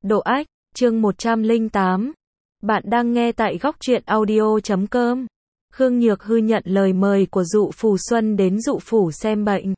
Độ ách, chương 108. Bạn đang nghe tại góc truyện audio.com. Khương Nhược Hư nhận lời mời của dụ Phù Xuân đến dụ phủ xem bệnh.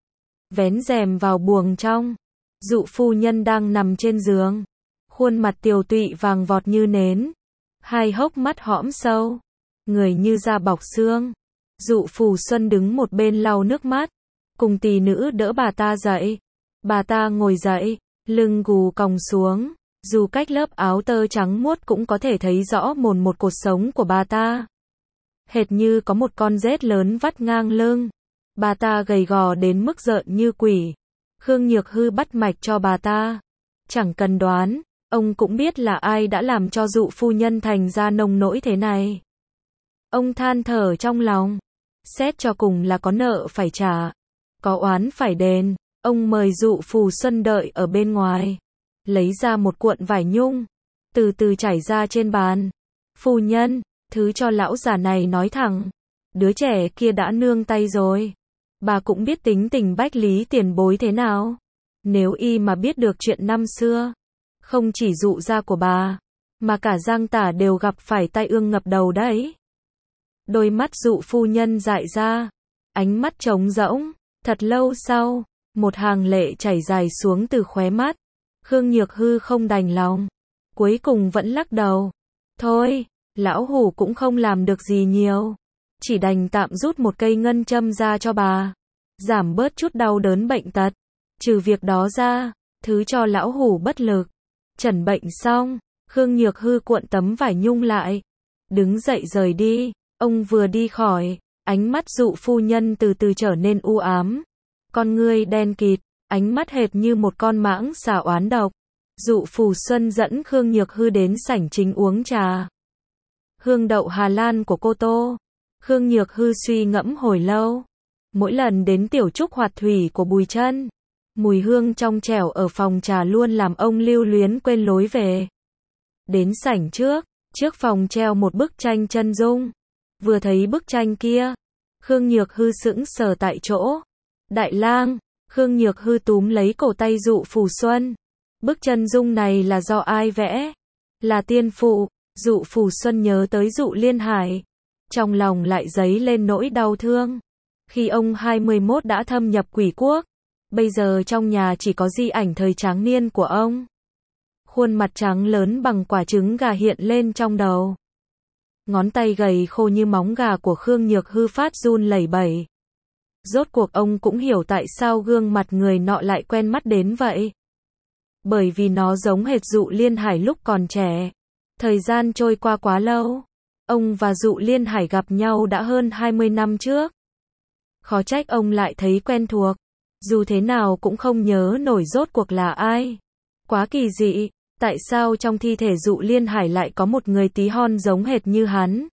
Vén rèm vào buồng trong. Dụ phu nhân đang nằm trên giường. Khuôn mặt tiều tụy vàng vọt như nến. Hai hốc mắt hõm sâu. Người như da bọc xương. Dụ Phù Xuân đứng một bên lau nước mắt. Cùng tỳ nữ đỡ bà ta dậy. Bà ta ngồi dậy, lưng gù còng xuống. Dù cách lớp áo tơ trắng muốt cũng có thể thấy rõ mồn một cột sống của bà ta. Hệt như có một con rết lớn vắt ngang lưng. Bà ta gầy gò đến mức rợn như quỷ. Khương Nhược Hư bắt mạch cho bà ta. Chẳng cần đoán, ông cũng biết là ai đã làm cho dụ phu nhân thành ra nông nỗi thế này. Ông than thở trong lòng. Xét cho cùng là có nợ phải trả, có oán phải đền. Ông mời dụ Phù Xuân đợi ở bên ngoài. Lấy ra một cuộn vải nhung, từ từ trải ra trên bàn. Phu nhân, thứ cho lão già này nói thẳng. Đứa trẻ kia đã nương tay rồi. Bà cũng biết tính tình Bách Lý tiền bối thế nào. Nếu y mà biết được chuyện năm xưa, không chỉ dụ gia của bà, mà cả Giang Tả đều gặp phải tai ương ngập đầu đấy. Đôi mắt dụ phu nhân dại ra, ánh mắt trống rỗng. Thật lâu sau, một hàng lệ chảy dài xuống từ khóe mắt. Khương Nhược Hư không đành lòng, cuối cùng vẫn lắc đầu. Thôi, lão hủ cũng không làm được gì nhiều, chỉ đành tạm rút một cây ngân châm ra cho bà, giảm bớt chút đau đớn bệnh tật. Trừ việc đó ra, thứ cho lão hủ bất lực. Chẩn bệnh xong, Khương Nhược Hư cuộn tấm vải nhung lại, đứng dậy rời đi. Ông vừa đi khỏi, ánh mắt dụ phu nhân từ từ trở nên u ám. Con ngươi đen kịt, ánh mắt hệt như một con mãng xà oán độc. Dụ Phù Xuân dẫn Khương Nhược Hư đến sảnh chính uống trà. Hương đậu Hà Lan của cô Tô. Khương Nhược Hư suy ngẫm hồi lâu. Mỗi lần đến tiểu trúc hoạt thủy của Bùi Chân, mùi hương trong trẻo ở phòng trà luôn làm ông lưu luyến quên lối về. Đến sảnh trước phòng treo một bức tranh chân dung. Vừa thấy bức tranh kia, Khương Nhược Hư sững sờ tại chỗ. Đại lang, Khương Nhược Hư túm lấy cổ tay dụ Phù Xuân. Bức chân dung này là do ai vẽ? Là tiên phụ. Dụ Phù Xuân nhớ tới dụ Liên Hải. Trong lòng lại dấy lên nỗi đau thương. Khi ông 21 đã thâm nhập quỷ quốc, bây giờ trong nhà chỉ có di ảnh thời tráng niên của ông. Khuôn mặt trắng lớn bằng quả trứng gà hiện lên trong đầu. Ngón tay gầy khô như móng gà của Khương Nhược Hư phát run lẩy bẩy. Rốt cuộc ông cũng hiểu tại sao gương mặt người nọ lại quen mắt đến vậy. Bởi vì nó giống hệt dụ Liên Hải lúc còn trẻ. Thời gian trôi qua quá lâu. Ông và dụ Liên Hải gặp nhau đã hơn 20 năm trước. Khó trách ông lại thấy quen thuộc. Dù thế nào cũng không nhớ nổi rốt cuộc là ai. Quá kỳ dị, tại sao trong thi thể dụ Liên Hải lại có một người tí hon giống hệt như hắn.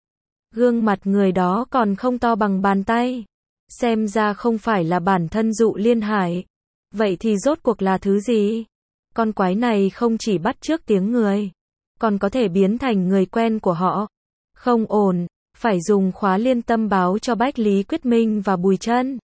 Gương mặt người đó còn không to bằng bàn tay. Xem ra không phải là bản thân dụ Liên Hải. Vậy thì rốt cuộc là thứ gì? Con quái này không chỉ bắt chước tiếng người, còn có thể biến thành người quen của họ. Không ổn, phải dùng khóa liên tâm báo cho Bách Lý Quyết Minh và Bùi Chân.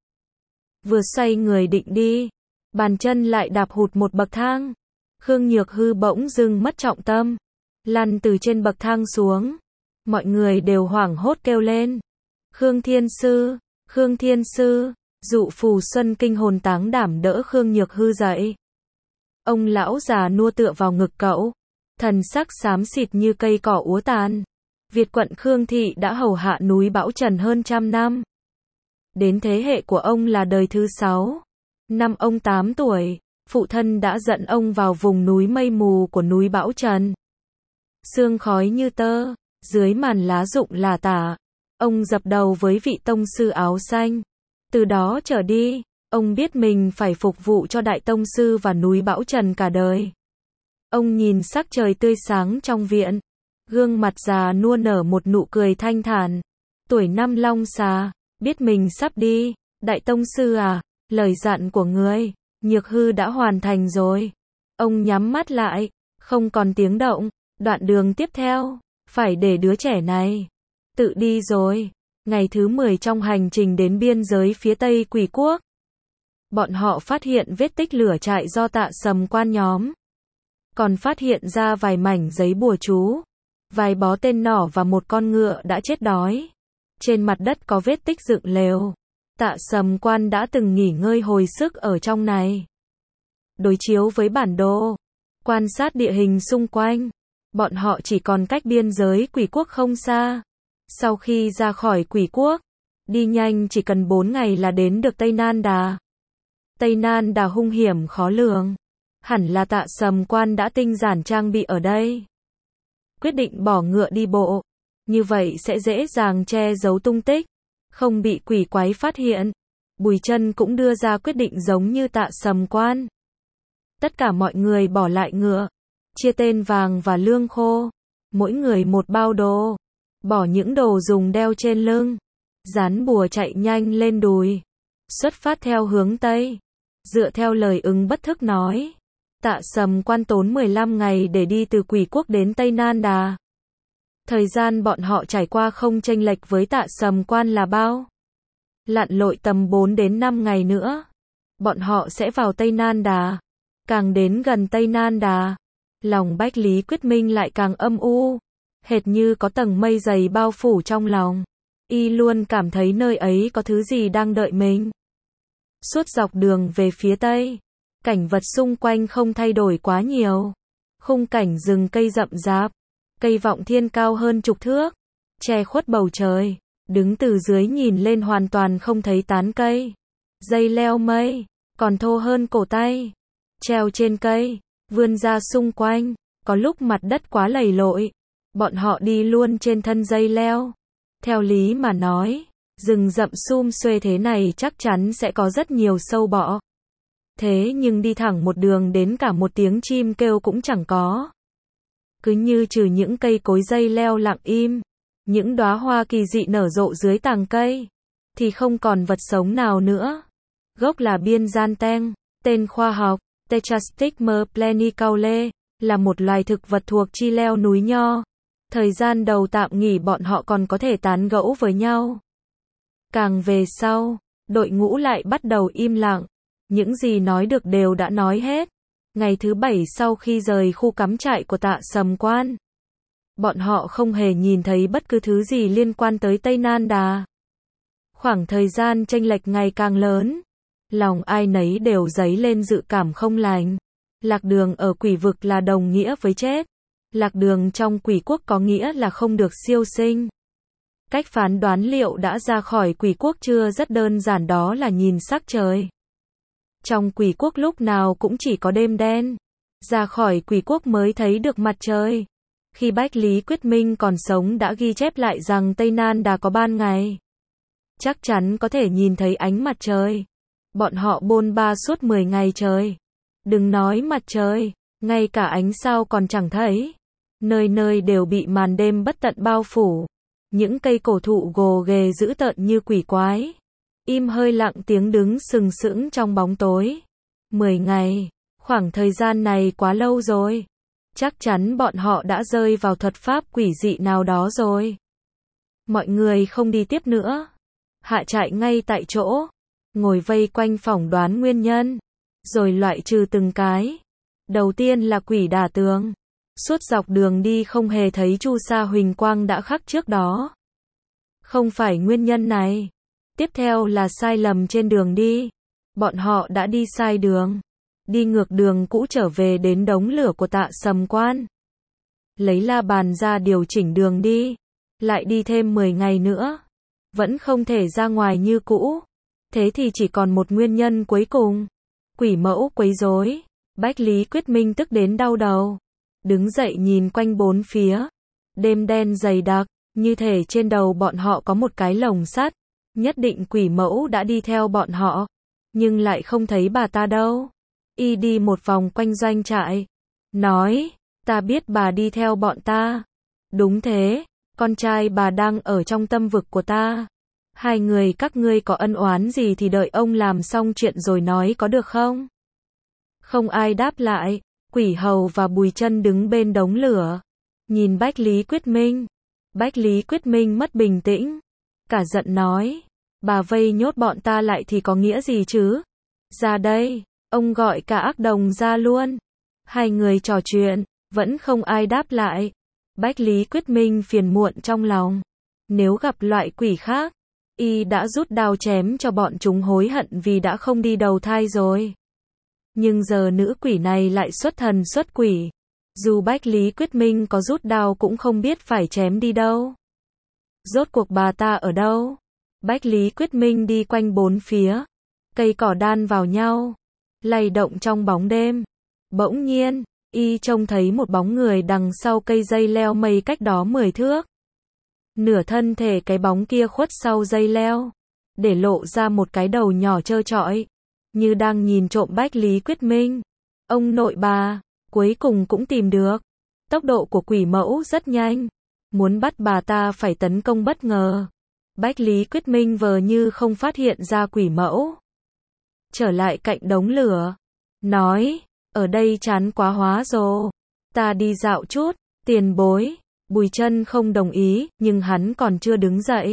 Vừa xoay người định đi, bàn chân lại đạp hụt một bậc thang. Khương Nhược Hư bỗng dưng mất trọng tâm, lăn từ trên bậc thang xuống. Mọi người đều hoảng hốt kêu lên. Khương Thiên Sư, Khương Thiên Sư. Dụ Phù Xuân kinh hồn táng đảm đỡ Khương Nhược Hư dậy. Ông lão già nua tựa vào ngực cậu, thần sắc xám xịt như cây cỏ úa tàn. Việt quận Khương thị đã hầu hạ núi Bão Trần hơn 100 năm. Đến thế hệ của ông là đời thứ 6. Năm ông 8 tuổi, phụ thân đã dẫn ông vào vùng núi mây mù của núi Bão Trần. Sương khói như tơ, dưới màn lá rụng là tả. Ông dập đầu với vị tông sư áo xanh. Từ đó trở đi, ông biết mình phải phục vụ cho đại tông sư và núi Bão Trần cả đời. Ông nhìn sắc trời tươi sáng trong viện. Gương mặt già nua nở một nụ cười thanh thản. Tuổi năm long xà, biết mình sắp đi. Đại tông sư à, lời dặn của ngươi, Nhược Hư đã hoàn thành rồi. Ông nhắm mắt lại, không còn tiếng động. Đoạn đường tiếp theo, phải để đứa trẻ này tự đi rồi. Ngày thứ 10 trong hành trình đến biên giới phía Tây Quỷ Quốc, bọn họ phát hiện vết tích lửa trại do Tạ Sầm Quan nhóm còn phát hiện ra vài mảnh giấy bùa chú, vài bó tên nỏ và một con ngựa đã chết đói. Trên mặt đất có vết tích dựng lều. Tạ Sầm Quan đã từng nghỉ ngơi hồi sức ở trong này. Đối chiếu với bản đồ, quan sát địa hình xung quanh, bọn họ chỉ còn cách biên giới Quỷ quốc không xa. Sau khi ra khỏi Quỷ quốc, đi nhanh chỉ cần 4 ngày là đến được Tây Nan Đà. Tây Nan Đà hung hiểm khó lường. Hẳn là Tạ Sầm Quan đã tinh giản trang bị ở đây. Quyết định bỏ ngựa đi bộ. Như vậy sẽ dễ dàng che giấu tung tích, không bị quỷ quái phát hiện. Bùi Chân cũng đưa ra quyết định giống như Tạ Sầm Quan. Tất cả mọi người bỏ lại ngựa, chia tên vàng và lương khô, mỗi người một bao đồ, bỏ những đồ dùng đeo trên lưng, dán bùa chạy nhanh lên đùi, xuất phát theo hướng Tây. Dựa theo lời ứng bất thức nói, Tạ Sầm Quan tốn 15 ngày để đi từ Quỷ quốc đến Tây Nan Đà. Thời gian bọn họ trải qua không chênh lệch với Tạ Sầm Quan là bao? Lặn lội tầm 4 đến 5 ngày nữa, bọn họ sẽ vào Tây Nan Đà. Càng đến gần Tây Nan Đà, lòng Bách Lý Quyết Minh lại càng âm u, hệt như có tầng mây dày bao phủ trong lòng. Y luôn cảm thấy nơi ấy có thứ gì đang đợi mình. Suốt dọc đường về phía Tây, cảnh vật xung quanh không thay đổi quá nhiều. Khung cảnh rừng cây rậm rạp, cây vọng thiên cao hơn chục thước, che khuất bầu trời, đứng từ dưới nhìn lên hoàn toàn không thấy tán cây. Dây leo mây, còn thô hơn cổ tay, treo trên cây, vươn ra xung quanh, có lúc mặt đất quá lầy lội, bọn họ đi luôn trên thân dây leo. Theo lý mà nói, rừng rậm sum xuê thế này chắc chắn sẽ có rất nhiều sâu bọ. Thế nhưng đi thẳng một đường đến cả một tiếng chim kêu cũng chẳng có. Cứ như trừ những cây cối dây leo lặng im, những đóa hoa kỳ dị nở rộ dưới tàng cây, thì không còn vật sống nào nữa. Gốc là biên gian teng, tên khoa học, Techastigma planicaule, là một loài thực vật thuộc chi leo núi nho. Thời gian đầu tạm nghỉ bọn họ còn có thể tán gẫu với nhau. Càng về sau, đội ngũ lại bắt đầu im lặng. Những gì nói được đều đã nói hết. Ngày thứ 7 sau khi rời khu cắm trại của Tạ Sầm Quan, bọn họ không hề nhìn thấy bất cứ thứ gì liên quan tới Tây Nan Đà. Khoảng thời gian chênh lệch ngày càng lớn, lòng ai nấy đều dấy lên dự cảm không lành. Lạc đường ở quỷ vực là đồng nghĩa với chết. Lạc đường trong quỷ quốc có nghĩa là không được siêu sinh. Cách phán đoán liệu đã ra khỏi quỷ quốc chưa rất đơn giản, đó là nhìn sắc trời. Trong quỷ quốc lúc nào cũng chỉ có đêm đen. Ra khỏi quỷ quốc mới thấy được mặt trời. Khi Bách Lý Quyết Minh còn sống đã ghi chép lại rằng Tây Nan Đà có ban ngày. Chắc chắn có thể nhìn thấy ánh mặt trời. Bọn họ bôn ba suốt 10 ngày trời. Đừng nói mặt trời, ngay cả ánh sao còn chẳng thấy. Nơi nơi đều bị màn đêm bất tận bao phủ. Những cây cổ thụ gồ ghề dữ tợn như quỷ quái. Im hơi lặng tiếng đứng sừng sững trong bóng tối. 10 ngày, khoảng thời gian này quá lâu rồi. Chắc chắn bọn họ đã rơi vào thuật pháp quỷ dị nào đó rồi. Mọi người không đi tiếp nữa. Hạ trại ngay tại chỗ. Ngồi vây quanh phỏng đoán nguyên nhân. Rồi loại trừ từng cái. Đầu tiên là quỷ đả tường. Suốt dọc đường đi không hề thấy chu sa huỳnh quang đã khắc trước đó. Không phải nguyên nhân này. Tiếp theo là sai lầm trên đường đi. Bọn họ đã đi sai đường. Đi ngược đường cũ trở về đến đống lửa của Tạ Sầm Quan. Lấy la bàn ra điều chỉnh đường đi. Lại đi thêm 10 ngày nữa. Vẫn không thể ra ngoài như cũ. Thế thì chỉ còn một nguyên nhân cuối cùng. Quỷ mẫu quấy rối. Bách Lý Quyết Minh tức đến đau đầu. Đứng dậy nhìn quanh bốn phía. Đêm đen dày đặc, như thể trên đầu bọn họ có một cái lồng sắt. Nhất định quỷ mẫu đã đi theo bọn họ. Nhưng lại không thấy bà ta đâu. Y đi một vòng quanh doanh trại. Nói, ta biết bà đi theo bọn ta. Đúng thế, con trai bà đang ở trong tâm vực của ta. Hai người các ngươi có ân oán gì thì đợi ông làm xong chuyện rồi nói có được không? Không ai đáp lại. Quỷ hầu và Bùi Chân đứng bên đống lửa. Nhìn Bách Lý Quyết Minh. Bách Lý Quyết Minh mất bình tĩnh. Cả giận nói. Bà vây nhốt bọn ta lại thì có nghĩa gì chứ? Ra đây. Ông gọi cả ác đồng ra luôn. Hai người trò chuyện, vẫn không ai đáp lại. Bách Lý Quyết Minh phiền muộn trong lòng. Nếu gặp loại quỷ khác, y đã rút đao chém cho bọn chúng hối hận vì đã không đi đầu thai rồi. Nhưng giờ nữ quỷ này lại xuất thần xuất quỷ. Dù Bách Lý Quyết Minh có rút đao cũng không biết phải chém đi đâu. Rốt cuộc bà ta ở đâu? Bách Lý Quyết Minh đi quanh bốn phía. Cây cỏ đan vào nhau, lay động trong bóng đêm. Bỗng nhiên, y trông thấy một bóng người đằng sau cây dây leo mây cách đó 10 thước. Nửa thân thể cái bóng kia khuất sau dây leo, để lộ ra một cái đầu nhỏ trơ trọi, như đang nhìn trộm Bách Lý Quyết Minh. Ông nội bà, cuối cùng cũng tìm được. Tốc độ của quỷ mẫu rất nhanh, muốn bắt bà ta phải tấn công bất ngờ. Bách Lý Quyết Minh vờ như không phát hiện ra quỷ mẫu. Trở lại cạnh đống lửa, nói, ở đây chán quá hóa rồi, ta đi dạo chút. Tiền bối. Bùi Chân không đồng ý, nhưng hắn còn chưa đứng dậy.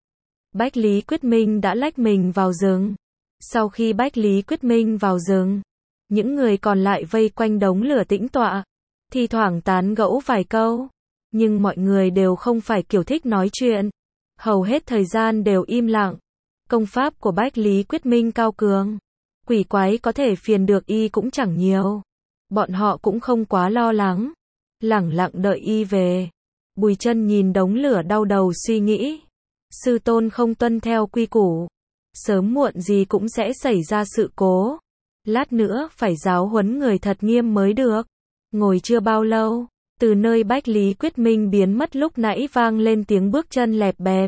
Bách Lý Quyết Minh đã lách mình vào rừng. Sau khi Bách Lý Quyết Minh vào rừng, những người còn lại vây quanh đống lửa tĩnh tọa, thi thoảng tán gẫu vài câu. Nhưng mọi người đều không phải kiểu thích nói chuyện. Hầu hết thời gian đều im lặng. Công pháp của Bách Lý Quyết Minh cao cường. Quỷ quái có thể phiền được y cũng chẳng nhiều. Bọn họ cũng không quá lo lắng. Lẳng lặng đợi y về. Bùi Chân nhìn đống lửa đau đầu suy nghĩ. Sư tôn không tuân theo quy củ. Sớm muộn gì cũng sẽ xảy ra sự cố. Lát nữa phải giáo huấn người thật nghiêm mới được. Ngồi chưa bao lâu, từ nơi Bách Lý Quyết Minh biến mất lúc nãy vang lên tiếng bước chân lẹp bẹp.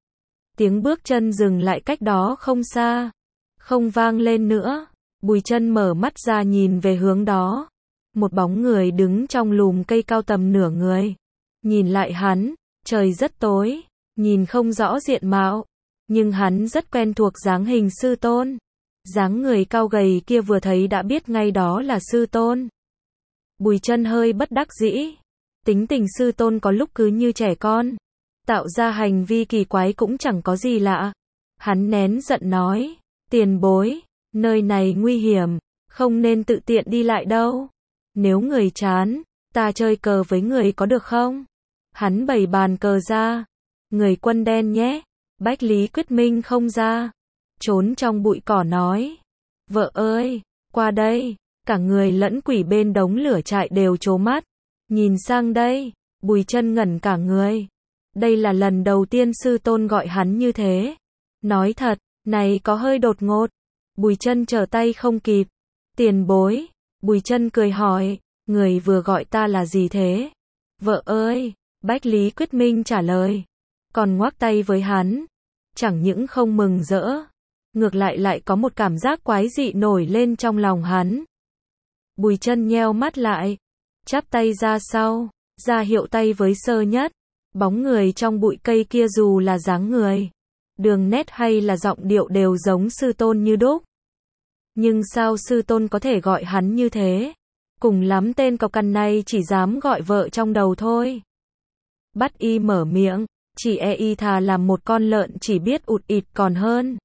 Tiếng bước chân dừng lại cách đó không xa. Không vang lên nữa. Bùi Chân mở mắt ra nhìn về hướng đó. Một bóng người đứng trong lùm cây cao tầm nửa người. Nhìn lại hắn, trời rất tối, nhìn không rõ diện mạo. Nhưng hắn rất quen thuộc dáng hình sư tôn. Dáng người cao gầy kia vừa thấy đã biết ngay đó là sư tôn. Bùi Chân hơi bất đắc dĩ. Tính tình sư tôn có lúc cứ như trẻ con. Tạo ra hành vi kỳ quái cũng chẳng có gì lạ. Hắn nén giận nói, tiền bối, nơi này nguy hiểm, không nên tự tiện đi lại đâu. Nếu người chán, ta chơi cờ với người có được không? Hắn bày bàn cờ ra. Người quân đen nhé. Bách Lý Quyết Minh không ra. Trốn trong bụi cỏ nói. Vợ ơi, qua đây. Cả người lẫn quỷ bên đống lửa trại đều trố mắt. Nhìn sang đây. Bùi Chân ngẩn cả người. Đây là lần đầu tiên sư tôn gọi hắn như thế. Nói thật, này có hơi đột ngột. Bùi Chân trở tay không kịp. Tiền bối. Bùi Chân cười hỏi. Người vừa gọi ta là gì thế? Vợ ơi. Bách Lý Quyết Minh trả lời. Còn ngoắc tay với hắn. Chẳng những không mừng rỡ. Ngược lại lại có một cảm giác quái dị nổi lên trong lòng hắn. Bùi Chân nheo mắt lại. Chắp tay ra sau. Ra hiệu tay với Sơ Nhất. Bóng người trong bụi cây kia dù là dáng người, đường nét hay là giọng điệu đều giống sư tôn như đúc. Nhưng sao sư tôn có thể gọi hắn như thế? Cùng lắm tên cọc cằn này chỉ dám gọi vợ trong đầu thôi. Bắt y mở miệng, chỉ e y thà làm một con lợn chỉ biết ụt ịt còn hơn.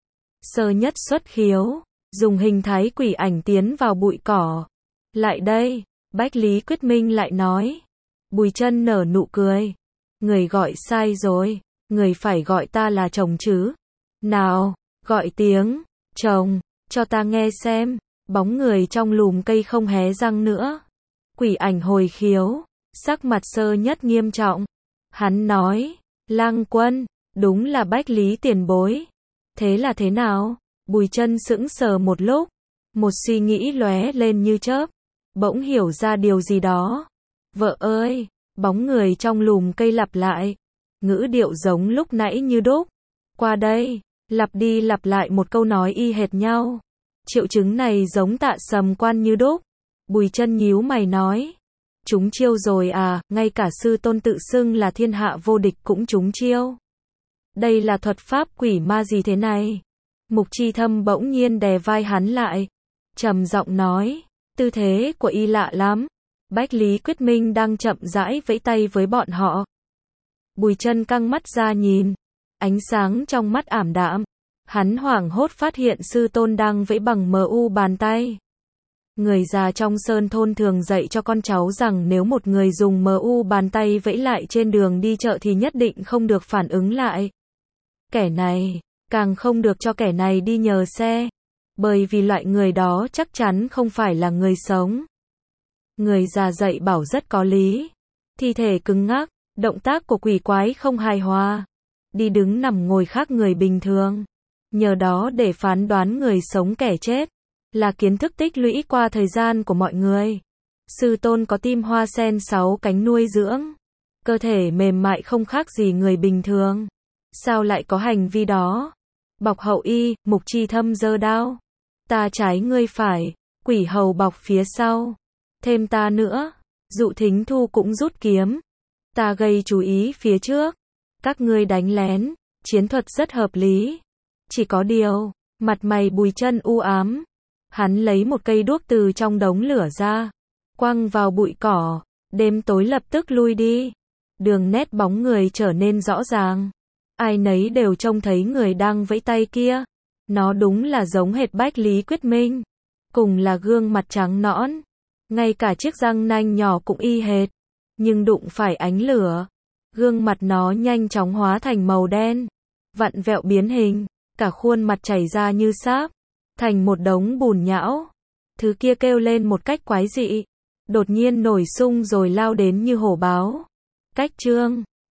Sơ Nhất xuất khiếu, dùng hình thái quỷ ảnh tiến vào bụi cỏ. Lại đây, Bách Lý Quyết Minh lại nói. Bùi Chân nở nụ cười. Người gọi sai rồi, người phải gọi ta là chồng chứ. Nào, gọi tiếng chồng cho ta nghe xem. Bóng người trong lùm cây không hé răng nữa. Quỷ ảnh hồi khiếu, sắc mặt Sơ Nhất nghiêm trọng. Hắn nói, Lang Quân, đúng là Bách Lý tiền bối. Thế là thế nào? Bùi Chân sững sờ một lúc, một suy nghĩ lóe lên như chớp, bỗng hiểu ra điều gì đó. Vợ ơi, bóng người trong lùm cây lặp lại, ngữ điệu giống lúc nãy như đúc. Qua đây, lặp đi lặp lại một câu nói y hệt nhau. Triệu chứng này giống Tạ Sầm Quan như đúc. Bùi Chân nhíu mày nói, trúng chiêu rồi à, ngay cả sư tôn tự xưng là thiên hạ vô địch cũng trúng chiêu. Đây là thuật pháp quỷ ma gì thế này? Mục Chi Thâm bỗng nhiên đè vai hắn lại, trầm giọng nói, tư thế của y lạ lắm. Bách Lý Quyết Minh đang chậm rãi vẫy tay với bọn họ. Bùi Chân căng mắt ra nhìn, ánh sáng trong mắt ảm đạm. Hắn hoảng hốt phát hiện sư tôn đang vẫy bằng MU bàn tay. Người già trong sơn thôn thường dạy cho con cháu rằng nếu một người dùng bàn tay vẫy lại trên đường đi chợ thì nhất định không được phản ứng lại. Kẻ này, càng không được cho kẻ này đi nhờ xe, bởi vì loại người đó chắc chắn không phải là người sống. Người già dạy bảo rất có lý. Thi thể cứng ngắc, động tác của quỷ quái không hài hòa, đi đứng nằm ngồi khác người bình thường. Nhờ đó để phán đoán người sống kẻ chết, là kiến thức tích lũy qua thời gian của mọi người. Sư tôn có tim hoa sen 6 cánh nuôi dưỡng, cơ thể mềm mại không khác gì người bình thường. Sao lại có hành vi đó? Bọc hậu y, mục chi thâm giơ đao. Ta trái ngươi phải, quỷ hầu bọc phía sau. Thêm ta nữa, Dụ Thính Thu cũng rút kiếm. Ta gây chú ý phía trước. Các ngươi đánh lén, chiến thuật rất hợp lý. Chỉ có điều, mặt mày Bùi Chân u ám. Hắn lấy một cây đuốc từ trong đống lửa ra, quăng vào bụi cỏ, đêm tối lập tức lui đi. Đường nét bóng người trở nên rõ ràng. Ai nấy đều trông thấy người đang vẫy tay kia. Nó đúng là giống hệt Bách Lý Quyết Minh. Cùng là gương mặt trắng nõn. Ngay cả chiếc răng nanh nhỏ cũng y hệt. Nhưng đụng phải ánh lửa, gương mặt nó nhanh chóng hóa thành màu đen, vặn vẹo biến hình, cả khuôn mặt chảy ra như sáp, thành một đống bùn nhão. Thứ kia kêu lên một cách quái dị, đột nhiên nổi sung rồi lao đến như hổ báo. Cách chương